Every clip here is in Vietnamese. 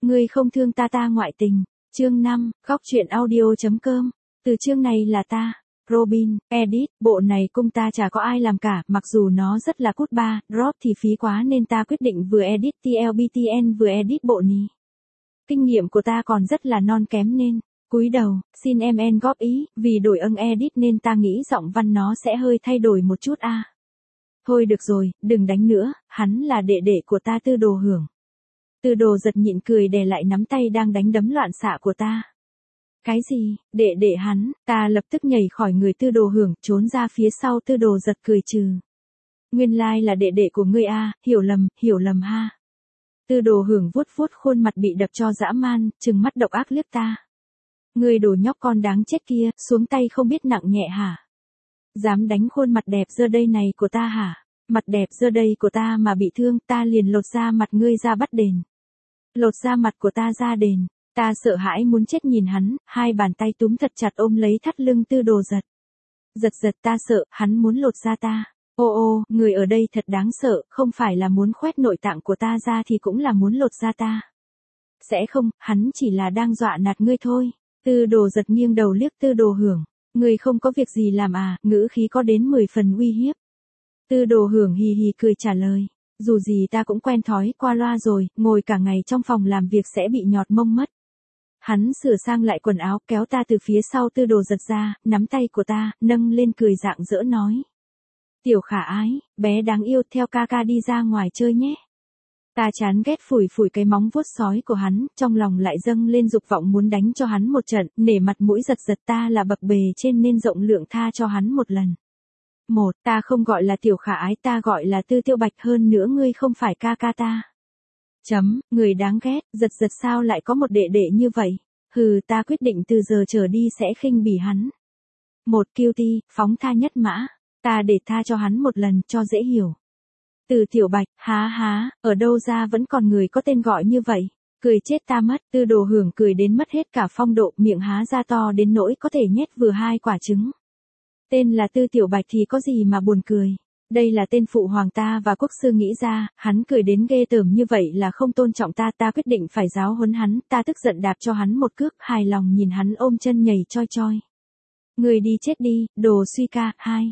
Ngươi không thương ta ta ngoại tình. Chương 5, góc truyện audio.com. Từ chương này là ta. Robin, edit, bộ này cung ta chả có ai làm cả, mặc dù nó rất là cút ba, drop thì phí quá nên ta quyết định vừa edit TLBTN vừa edit bộ ní. Kinh nghiệm của ta còn rất là non kém nên, cúi đầu, xin em góp ý, vì đổi edit nên ta nghĩ giọng văn nó sẽ hơi thay đổi một chút a. Thôi được rồi, đừng đánh nữa, hắn là đệ đệ của ta Tư Đồ Hưởng. Tư Đồ giật nhịn cười đè lại nắm tay đang đánh đấm loạn xạ của ta. Cái gì, đệ hắn, ta lập tức nhảy khỏi người Tư Đồ Hưởng, trốn ra phía sau Tư Đồ giật cười trừ. Nguyên lai là đệ đệ của ngươi a, hiểu lầm ha. Tư Đồ Hưởng vuốt khuôn mặt bị đập cho dã man, trừng mắt độc ác liếc ta. Ngươi đồ nhóc con đáng chết kia, xuống tay không biết nặng nhẹ hả? Dám đánh khuôn mặt đẹp dơ đây này của ta hả? Mặt đẹp dơ đây của ta mà bị thương, ta liền lột da mặt ngươi ra bắt đền. Lột da mặt của ta ra đền. Ta sợ hãi muốn chết nhìn hắn, hai bàn tay túm thật chặt ôm lấy thắt lưng Tư Đồ giật. Giật ta sợ, hắn muốn lột da ta. Ô, người ở đây thật đáng sợ, không phải là muốn khoét nội tạng của ta ra thì cũng là muốn lột da ta. Sẽ không, hắn chỉ là đang dọa nạt ngươi thôi. Tư Đồ giật nghiêng đầu liếc Tư Đồ Hưởng. Ngươi không có việc gì làm à, ngữ khí có đến 10 phần uy hiếp. Tư Đồ Hưởng hì hì cười trả lời. Dù gì ta cũng quen thói qua loa rồi, ngồi cả ngày trong phòng làm việc sẽ bị nhọt mông mất. Hắn sửa sang lại quần áo, kéo ta từ phía sau Tư Đồ giật ra, nắm tay của ta, nâng lên cười rạng rỡ nói. Tiểu khả ái, bé đáng yêu, theo ca ca đi ra ngoài chơi nhé. Ta chán ghét phủi cái móng vuốt sói của hắn, trong lòng lại dâng lên dục vọng muốn đánh cho hắn một trận, nể mặt mũi giật ta là bậc bề trên nên rộng lượng tha cho hắn một lần. Ta không gọi là tiểu khả ái, ta gọi là Tư Tiêu Bạch, hơn nữa ngươi không phải ca ca ta. Người đáng ghét, giật sao lại có một đệ đệ như vậy? Hừ, ta quyết định từ giờ trở đi sẽ khinh bỉ hắn. Cutie, phóng tha nhất mã, ta để tha cho hắn một lần cho dễ hiểu. Từ Tiểu Bạch, há, ở đâu ra vẫn còn người có tên gọi như vậy? Cười chết ta mất, Tư Đồ Hưởng cười đến mất hết cả phong độ, miệng há ra to đến nỗi có thể nhét vừa 2 quả trứng. Tên là Tư Tiểu Bạch thì có gì mà buồn cười. Đây là tên phụ hoàng ta và quốc sư nghĩ ra, hắn cười đến ghê tởm như vậy là không tôn trọng ta quyết định phải giáo huấn hắn, ta tức giận đạp cho hắn một cước, hài lòng nhìn hắn ôm chân nhảy choi. Người đi chết đi, đồ suy ca,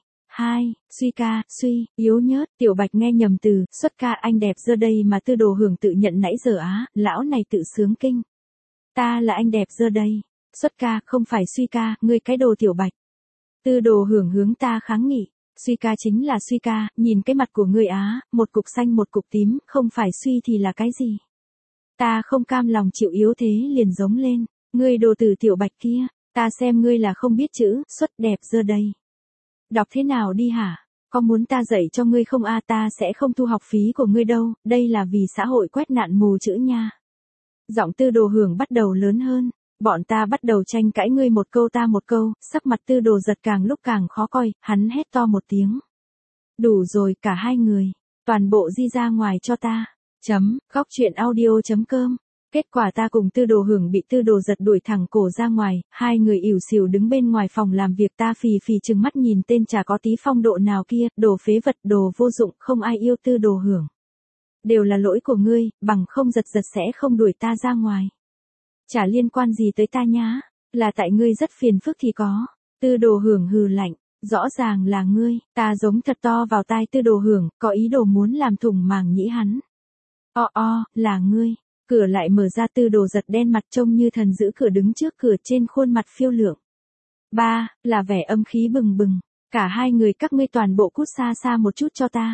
suy ca, yếu nhớt, Tiểu Bạch nghe nhầm từ, xuất ca anh đẹp dơ đây mà Tư Đồ Hưởng tự nhận nãy giờ á, lão này tự sướng kinh. Ta là anh đẹp dơ đây, xuất ca, không phải suy ca, ngươi cái đồ Tiểu Bạch. Tư Đồ Hưởng hướng ta kháng nghị. Suy ca chính là suy ca, nhìn cái mặt của ngươi á, một cục xanh một cục tím, không phải suy thì là cái gì? Ta không cam lòng chịu yếu thế liền giống lên, ngươi đồ tử Tiểu Bạch kia, ta xem ngươi là không biết chữ, xuất đẹp dơ đây. Đọc thế nào đi hả? Có muốn ta dạy cho ngươi không a? Ta sẽ không thu học phí của ngươi đâu, đây là vì xã hội quét nạn mù chữ nha. Giọng Tư Đồ Hưởng bắt đầu lớn hơn. Bọn ta bắt đầu tranh cãi, ngươi một câu ta một câu, sắc mặt Tư Đồ giật càng lúc càng khó coi, hắn hét to một tiếng. Đủ rồi, cả hai người, toàn bộ di ra ngoài cho ta. Góc truyện audio.com. Kết quả ta cùng Tư Đồ Hưởng bị Tư Đồ giật đuổi thẳng cổ ra ngoài, hai người ỉu xìu đứng bên ngoài phòng làm việc, ta phì trừng mắt nhìn tên chả có tí phong độ nào kia, đồ phế vật, đồ vô dụng, không ai yêu Tư Đồ Hưởng. Đều là lỗi của ngươi, bằng không giật sẽ không đuổi ta ra ngoài. Chả liên quan gì tới ta nhá, là tại ngươi rất phiền phức thì có. Tư Đồ Hưởng hừ lạnh, rõ ràng là ngươi, ta giống thật to vào tai Tư Đồ Hưởng, có ý đồ muốn làm thủng màng nhĩ hắn. Là ngươi, cửa lại mở ra, Tư Đồ giật đen mặt trông như thần giữ cửa đứng trước cửa, trên khuôn mặt phiêu lượng. Là vẻ âm khí bừng, cả hai người các ngươi toàn bộ cút xa một chút cho ta.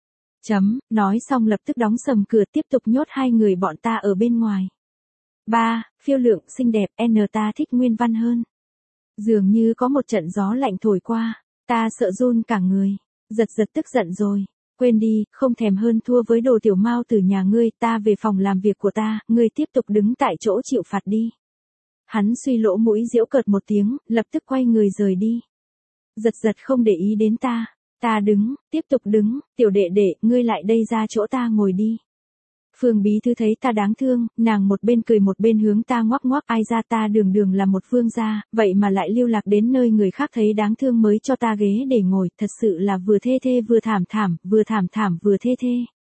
Nói xong lập tức đóng sầm cửa, tiếp tục nhốt hai người bọn ta ở bên ngoài. Phiêu lượng xinh đẹp, ta thích nguyên văn hơn. Dường như có một trận gió lạnh thổi qua, ta sợ run cả người, giật tức giận rồi, quên đi, không thèm hơn thua với đồ tiểu mao từ nhà ngươi, ta về phòng làm việc của ta, ngươi tiếp tục đứng tại chỗ chịu phạt đi. Hắn suy lỗ mũi giễu cợt một tiếng, lập tức quay người rời đi. Giật không để ý đến ta đứng, tiếp tục đứng, tiểu đệ đệ, ngươi lại đây ra chỗ ta ngồi đi. Phương bí thư thấy ta đáng thương, nàng một bên cười một bên hướng ta ngoắc, ai ra ta đường là một vương gia, vậy mà lại lưu lạc đến nơi người khác thấy đáng thương mới cho ta ghế để ngồi, thật sự là vừa thê vừa thảm, vừa thê.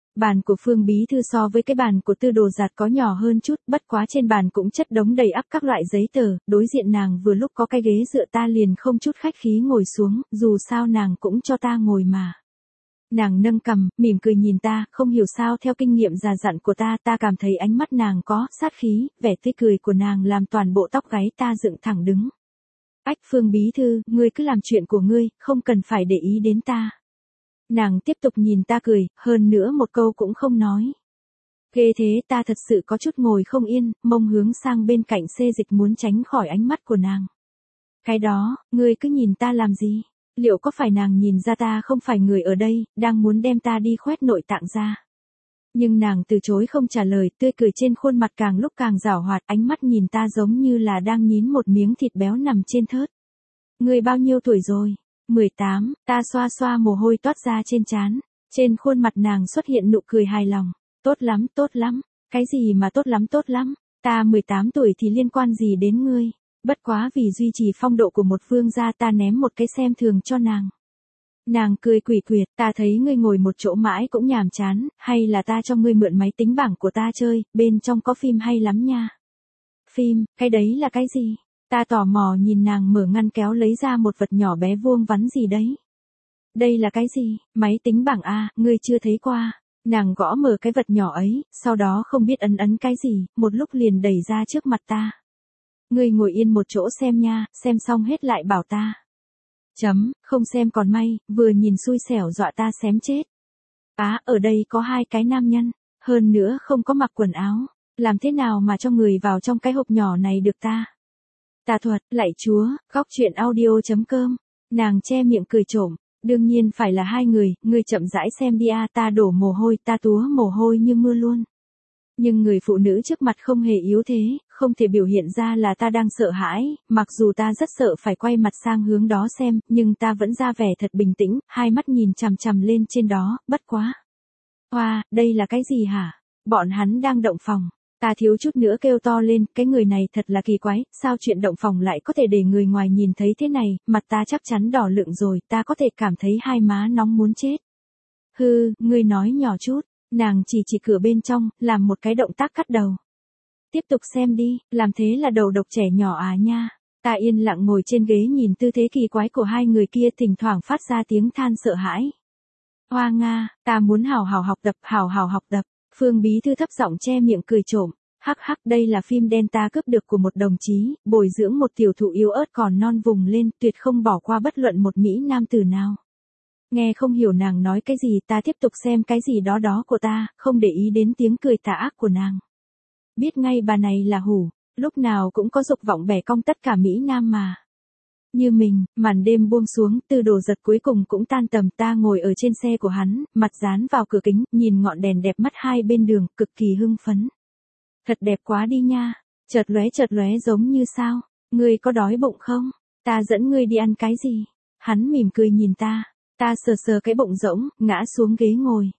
Bàn của Phương Bí Thư so với cái bàn của Tư Đồ Giạt có nhỏ hơn chút, bất quá trên bàn cũng chất đống đầy ắp các loại giấy tờ, đối diện nàng vừa lúc có cái ghế dựa, ta liền không chút khách khí ngồi xuống, dù sao nàng cũng cho ta ngồi mà. Nàng nâng cằm, mỉm cười nhìn ta, không hiểu sao theo kinh nghiệm già dặn của ta cảm thấy ánh mắt nàng có sát khí, vẻ tươi cười của nàng làm toàn bộ tóc gáy ta dựng thẳng đứng. Ách, Phương Bí Thư, ngươi cứ làm chuyện của ngươi, không cần phải để ý đến ta. Nàng tiếp tục nhìn ta cười, hơn nữa một câu cũng không nói. Ghê thế, ta thật sự có chút ngồi không yên, mông hướng sang bên cạnh xê dịch muốn tránh khỏi ánh mắt của nàng. Cái đó, ngươi cứ nhìn ta làm gì? Liệu có phải nàng nhìn ra ta không phải người ở đây, đang muốn đem ta đi khoét nội tạng ra? Nhưng nàng từ chối không trả lời, tươi cười trên khuôn mặt càng lúc càng giảo hoạt, ánh mắt nhìn ta giống như là đang nhín một miếng thịt béo nằm trên thớt. Ngươi bao nhiêu tuổi rồi? 18, ta xoa xoa mồ hôi toát ra trên trán. Trên khuôn mặt nàng xuất hiện nụ cười hài lòng. Tốt lắm, tốt lắm. Cái gì mà tốt lắm tốt lắm? Ta 18 tuổi thì liên quan gì đến ngươi? Bất quá vì duy trì phong độ của một vương gia ta ném một cái xem thường cho nàng. Nàng cười quỷ quyệt, ta thấy ngươi ngồi một chỗ mãi cũng nhàm chán, hay là ta cho ngươi mượn máy tính bảng của ta chơi, bên trong có phim hay lắm nha. Phim, cái đấy là cái gì? Ta tò mò nhìn nàng mở ngăn kéo lấy ra một vật nhỏ bé vuông vắn gì đấy. Đây là cái gì? Máy tính bảng à, ngươi chưa thấy qua. Nàng gõ mở cái vật nhỏ ấy, sau đó không biết ấn cái gì, một lúc liền đẩy ra trước mặt ta. Ngươi ngồi yên một chỗ xem nha, xem xong hết lại bảo ta. Không xem còn may, vừa nhìn xui xẻo dọa ta xém chết. Ở đây có hai cái nam nhân, hơn nữa không có mặc quần áo, làm thế nào mà cho người vào trong cái hộp nhỏ này được ta? Tà thuật, lạy chúa, góc truyện audio.com. Nàng che miệng cười trộm, đương nhiên phải là hai người, ngươi chậm rãi xem đi a, ta đổ mồ hôi, ta túa mồ hôi như mưa luôn. Nhưng người phụ nữ trước mặt không hề yếu thế, không thể biểu hiện ra là ta đang sợ hãi, mặc dù ta rất sợ phải quay mặt sang hướng đó xem, nhưng ta vẫn ra vẻ thật bình tĩnh, hai mắt nhìn chằm chằm lên trên đó, bất quá. Hoa, đây là cái gì hả? Bọn hắn đang động phòng. Ta thiếu chút nữa kêu to lên, cái người này thật là kỳ quái, sao chuyện động phòng lại có thể để người ngoài nhìn thấy thế này, mặt ta chắc chắn đỏ lựng rồi, ta có thể cảm thấy hai má nóng muốn chết. Hư, ngươi nói nhỏ chút, nàng chỉ cửa bên trong, làm một cái động tác cắt đầu. Tiếp tục xem đi, làm thế là đầu độc trẻ nhỏ à nha. Ta yên lặng ngồi trên ghế nhìn tư thế kỳ quái của hai người kia, thỉnh thoảng phát ra tiếng than sợ hãi. Hoa Nga, ta muốn hào hào học tập. Phương Bí Thư thấp giọng che miệng cười trộm. Hắc hắc, đây là phim đen ta cướp được của một đồng chí, bồi dưỡng một tiểu thụ yếu ớt còn non vùng lên, tuyệt không bỏ qua bất luận một mỹ nam tử nào. Nghe không hiểu nàng nói cái gì, ta tiếp tục xem cái gì đó của ta, không để ý đến tiếng cười tà ác của nàng. Biết ngay bà này là hủ, lúc nào cũng có dục vọng bẻ cong tất cả mỹ nam mà. Như mình, màn đêm buông xuống, Tư Đồ Giật cuối cùng cũng tan tầm, ta ngồi ở trên xe của hắn, mặt dán vào cửa kính, nhìn ngọn đèn đẹp mắt hai bên đường, cực kỳ hưng phấn. Thật đẹp quá đi nha, chợt lóe giống như sao, ngươi có đói bụng không? Ta dẫn ngươi đi ăn cái gì? Hắn mỉm cười nhìn ta sờ cái bụng rỗng, ngã xuống ghế ngồi.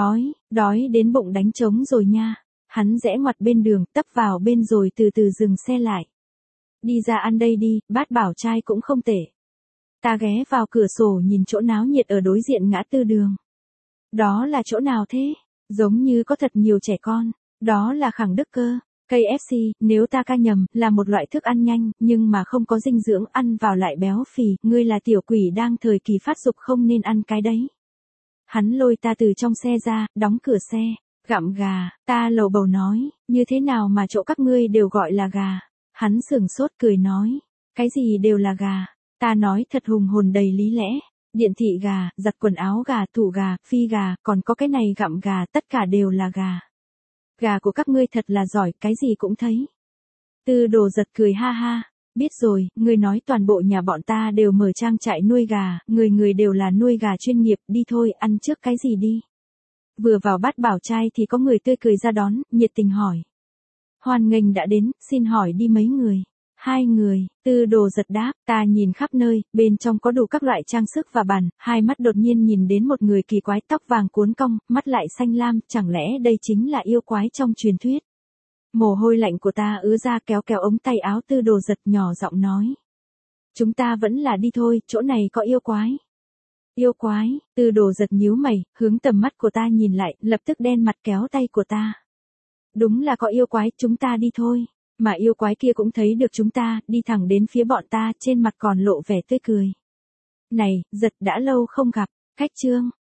Đói đến bụng đánh trống rồi nha. Hắn rẽ ngoặt bên đường, tấp vào bên rồi từ từ dừng xe lại. Đi ra ăn đây đi, bát bảo trai cũng không tệ. Ta ghé vào cửa sổ nhìn chỗ náo nhiệt ở đối diện ngã tư đường. Đó là chỗ nào thế? Giống như có thật nhiều trẻ con. Đó là Khẳng Đức cơ. KFC, nếu ta ca nhầm, là một loại thức ăn nhanh, nhưng mà không có dinh dưỡng, ăn vào lại béo phì, ngươi là tiểu quỷ đang thời kỳ phát dục không nên ăn cái đấy. Hắn lôi ta từ trong xe ra, đóng cửa xe, gặm gà, ta lầu bầu nói, như thế nào mà chỗ các ngươi đều gọi là gà. Hắn sửng sốt cười nói, cái gì đều là gà. Ta nói thật hùng hồn đầy lý lẽ, điện thị gà, giặt quần áo gà, thủ gà, phi gà, còn có cái này gặm gà, tất cả đều là gà. Gà của các ngươi thật là giỏi, cái gì cũng thấy. Tư Đồ Giật cười ha ha, biết rồi, ngươi nói toàn bộ nhà bọn ta đều mở trang trại nuôi gà, người đều là nuôi gà chuyên nghiệp, đi thôi, ăn trước cái gì đi. Vừa vào bát bảo trai thì có người tươi cười ra đón, nhiệt tình hỏi. Hoan nghênh đã đến, xin hỏi đi mấy người? 2 người, Tư Đồ Giật đáp, ta nhìn khắp nơi, bên trong có đủ các loại trang sức và bàn, hai mắt đột nhiên nhìn đến một người kỳ quái, tóc vàng cuốn cong, mắt lại xanh lam, chẳng lẽ đây chính là yêu quái trong truyền thuyết? Mồ hôi lạnh của ta ứa ra, kéo ống tay áo Tư Đồ Giật, nhỏ giọng nói. Chúng ta vẫn là đi thôi, chỗ này có yêu quái. Yêu quái, Tư Đồ giật nhíu mày, hướng tầm mắt của ta nhìn lại, lập tức đen mặt kéo tay của ta. Đúng là có yêu quái, chúng ta đi thôi. Mà yêu quái kia cũng thấy được chúng ta, đi thẳng đến phía bọn ta, trên mặt còn lộ vẻ tươi cười. Này, giật đã lâu không gặp, khách Trương,